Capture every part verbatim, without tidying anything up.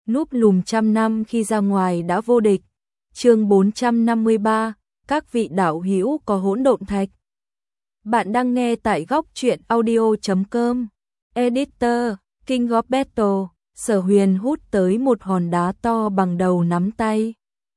núp lùm trăm năm khi ra ngoài đã vô địch. Chương bốn trăm năm mươi ba, các vị đạo hữu có hỗn độn thạch. Bạn đang nghe tại góc truyện audio chấm com. Editor, King of Battle. Sở Huyền hút tới một hòn đá to bằng đầu nắm tay.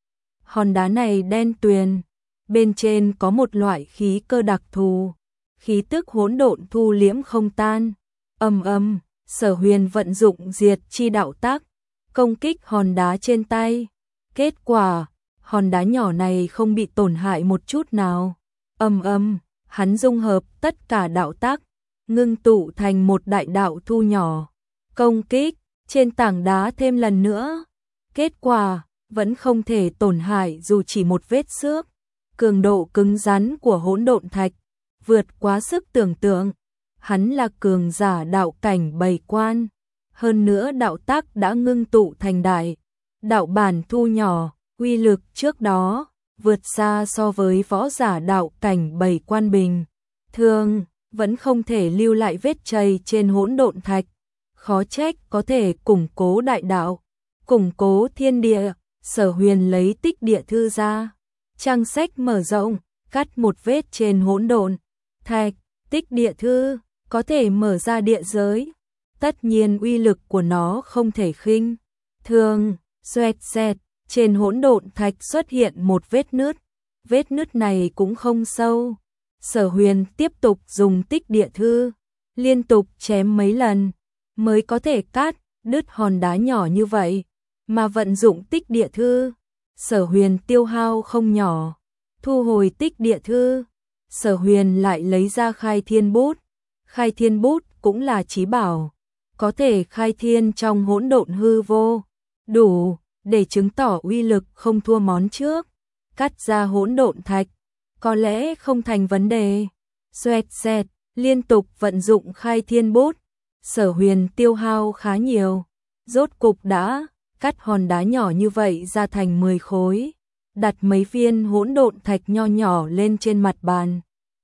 Hòn đá này đen tuyền, bên trên có một loại khí cơ đặc thù, khí tức hỗn độn thu liễm không tan. Ầm ầm, Sở Huyền vận dụng diệt chi đạo tác, công kích hòn đá trên tay. Kết quả, hòn đá nhỏ này không bị tổn hại một chút nào. Ầm ầm, hắn dung hợp tất cả đạo tác, ngưng tụ thành một đại đạo thu nhỏ, công kích trên tảng đá thêm lần nữa. Kết quả, vẫn không thể tổn hại dù chỉ một vết xước. Cường độ cứng rắn của hỗn độn thạch vượt quá sức tưởng tượng. Hắn là cường giả đạo cảnh bầy quan, hơn nữa đạo tác đã ngưng tụ thành đại đạo bản thu nhỏ, uy lực trước đó vượt xa so với võ giả đạo cảnh bầy quan bình thường, vẫn không thể lưu lại vết chày trên hỗn độn thạch. Khó trách có thể củng cố đại đạo, củng cố thiên địa. Sở Huyền lấy tích địa thư ra, trang sách mở rộng, cắt một vết trên hỗn độn thạch. Tích địa thư có thể mở ra địa giới, tất nhiên uy lực của nó không thể khinh thường. Xoẹt xẹt, trên hỗn độn thạch xuất hiện một vết nứt, vết nứt này cũng không sâu. Sở Huyền tiếp tục dùng tích địa thư, liên tục chém mấy lần, mới có thể cắt đứt hòn đá nhỏ như vậy. Mà vận dụng tích địa thư, Sở Huyền tiêu hao không nhỏ. Thu hồi tích địa thư, Sở Huyền lại lấy ra khai thiên bút. Khai thiên bút cũng là chí bảo, có thể khai thiên trong hỗn độn hư vô, đủ để chứng tỏ uy lực không thua món trước. Cắt ra hỗn độn thạch, có lẽ không thành vấn đề. Xoẹt xẹt, liên tục vận dụng khai thiên bút, Sở Huyền tiêu hao khá nhiều, rốt cục đã cắt hòn đá nhỏ như vậy ra thành mười khối, đặt mấy viên hỗn độn thạch nho nhỏ lên trên mặt bàn.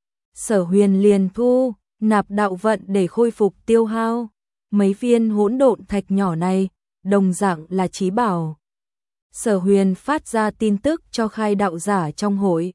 Sở Huyền liền thu nạp đạo vận để khôi phục tiêu hao. Mấy viên hỗn độn thạch nhỏ này đồng dạng là chí bảo. Sở Huyền phát ra tin tức cho khai đạo giả trong hội.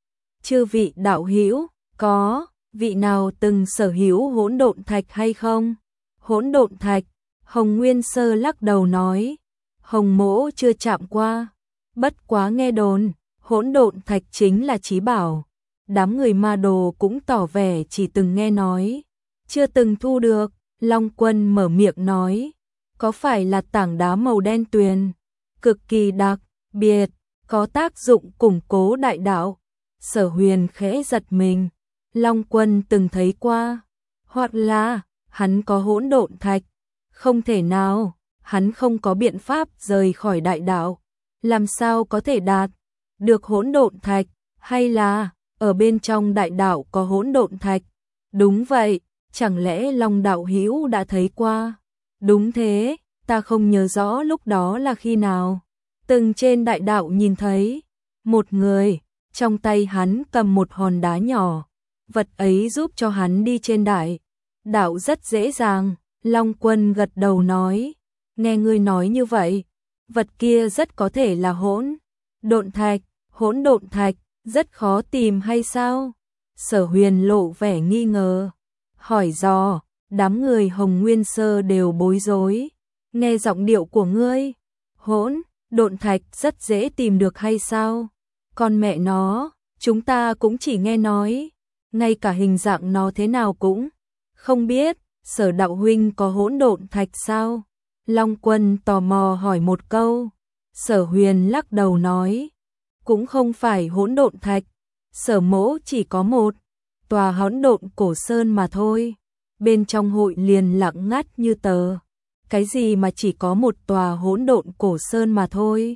Chư vị đạo hữu, có vị nào từng sở hữu hỗn độn thạch hay không? Hỗn độn thạch, Hồng Nguyên Sơ lắc đầu nói, Hồng mỗ chưa chạm qua, bất quá nghe đồn, hỗn độn thạch chính là chí bảo. Đám người ma đồ cũng tỏ vẻ chỉ từng nghe nói, chưa từng thu được. Long Quân mở miệng nói, có phải là tảng đá màu đen tuyền, cực kỳ đặc biệt, có tác dụng củng cố đại đạo? Sở Huyền khẽ giật mình, Long Quân từng thấy qua, hoặc là hắn có hỗn độn thạch? Không thể nào, hắn không có biện pháp rời khỏi đại đạo, làm sao có thể đạt được hỗn độn thạch? Hay là ở bên trong đại đạo có hỗn độn thạch? Đúng vậy, chẳng lẽ Long đạo hữu đã thấy qua? Đúng thế, ta không nhớ rõ lúc đó là khi nào, từng trên đại đạo nhìn thấy một người, trong tay hắn cầm một hòn đá nhỏ, vật ấy giúp cho hắn đi trên đại đạo rất dễ dàng. Long Quân gật đầu nói, nghe ngươi nói như vậy, vật kia rất có thể là hỗn độn thạch. Hỗn độn thạch rất khó tìm hay sao? Sở Huyền lộ vẻ nghi ngờ, hỏi dò. Đám người Hồng Nguyên Sơ đều bối rối, nghe giọng điệu của ngươi, hỗn độn thạch rất dễ tìm được hay sao? Con mẹ nó, chúng ta cũng chỉ nghe nói, ngay cả hình dạng nó thế nào cũng không biết. Sở đạo huynh có hỗn độn thạch sao? Long Quân tò mò hỏi một câu. Sở Huyền lắc đầu nói, cũng không phải hỗn độn thạch, Sở mỗ chỉ có một tòa hỗn độn cổ sơn mà thôi. Bên trong hội liền lặng ngắt như tờ. Cái gì mà chỉ có một tòa hỗn độn cổ sơn mà thôi?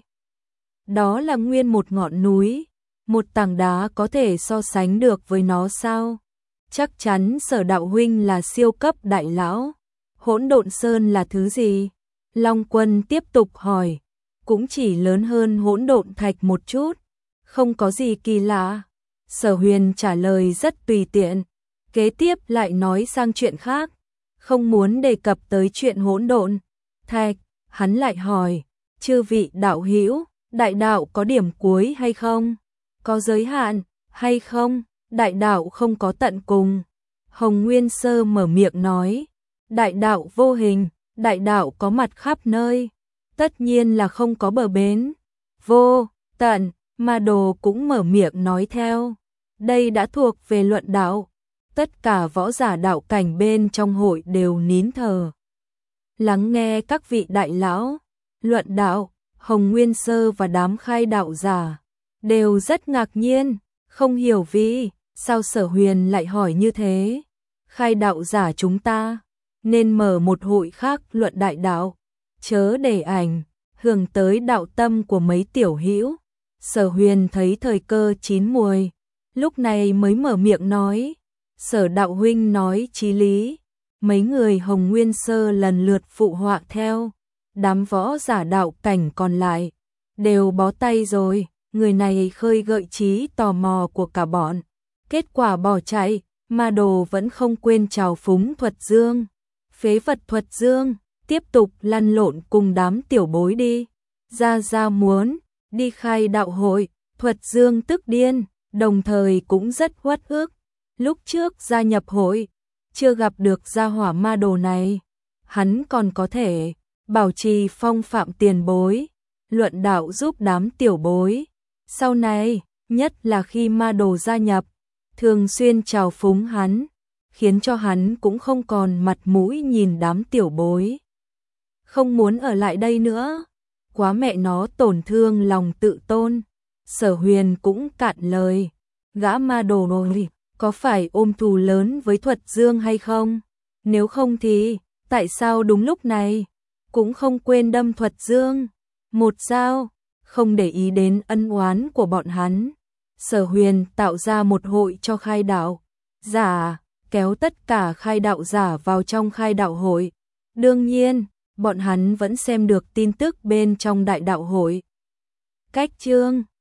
Đó là nguyên một ngọn núi, một tảng đá có thể so sánh được với nó sao? Chắc chắn Sở đạo huynh là siêu cấp đại lão. Hỗn độn sơn là thứ gì? Long Quân tiếp tục hỏi. Cũng chỉ lớn hơn hỗn độn thạch một chút, không có gì kỳ lạ. Sở Huyền trả lời rất tùy tiện, kế tiếp lại nói sang chuyện khác, không muốn đề cập tới chuyện hỗn độn thạch. hắn lại hỏi, chư vị đạo hữu, đại đạo có điểm cuối hay không? Có giới hạn hay không? Đại đạo không có tận cùng. Hồng Nguyên Sơ mở miệng nói, đại đạo vô hình, đại đạo có mặt khắp nơi, tất nhiên là không có bờ bến. Vô tận, Ma Đồ cũng mở miệng nói theo, đây đã thuộc về luận đạo. Tất cả võ giả đạo cảnh bên trong hội đều nín thở, lắng nghe các vị đại lão luận đạo. Hồng Nguyên Sơ và đám khai đạo giả đều rất ngạc nhiên, không hiểu vì sao Sở Huyền lại hỏi như thế. Khai đạo giả chúng ta nên mở một hội khác luận đại đạo, chớ để ảnh hưởng tới đạo tâm của mấy tiểu hữu. Sở Huyền thấy thời cơ chín muồi, lúc này mới mở miệng nói, Sở đạo huynh nói chí lý. Mấy người Hồng Nguyên Sơ lần lượt phụ họa theo, đám võ giả đạo cảnh còn lại đều bó tay rồi. Người này khơi gợi trí tò mò của cả bọn, kết quả bỏ chạy. Ma Đồ vẫn không quên trào phúng Thuật Dương, phế vật Thuật Dương, tiếp tục lăn lộn cùng đám tiểu bối đi. Ra Ra muốn đi khai đạo hội. Thuật Dương tức điên, đồng thời cũng rất uất ức. Lúc trước gia nhập hội, chưa gặp được gia hỏa Ma Đồ này, hắn còn có thể bảo trì phong phạm tiền bối, luận đạo giúp đám tiểu bối. Sau này, nhất là khi Ma Đồ gia nhập, thường xuyên trào phúng hắn, khiến cho hắn cũng không còn mặt mũi nhìn đám tiểu bối. Không muốn ở lại đây nữa, quá mẹ nó tổn thương lòng tự tôn. Sở Huyền cũng cạn lời, gã Ma Đồ rồi, có phải ôm thù lớn với Thuật Dương hay không? Nếu không thì, tại sao đúng lúc này, cũng không quên đâm Thuật Dương một dao, không để ý đến ân oán của bọn hắn. Sở Huyền tạo ra một hội cho khai đạo giả, kéo tất cả khai đạo giả vào trong khai đạo hội. Đương nhiên, bọn hắn vẫn xem được tin tức bên trong đại đạo hội. Cách chương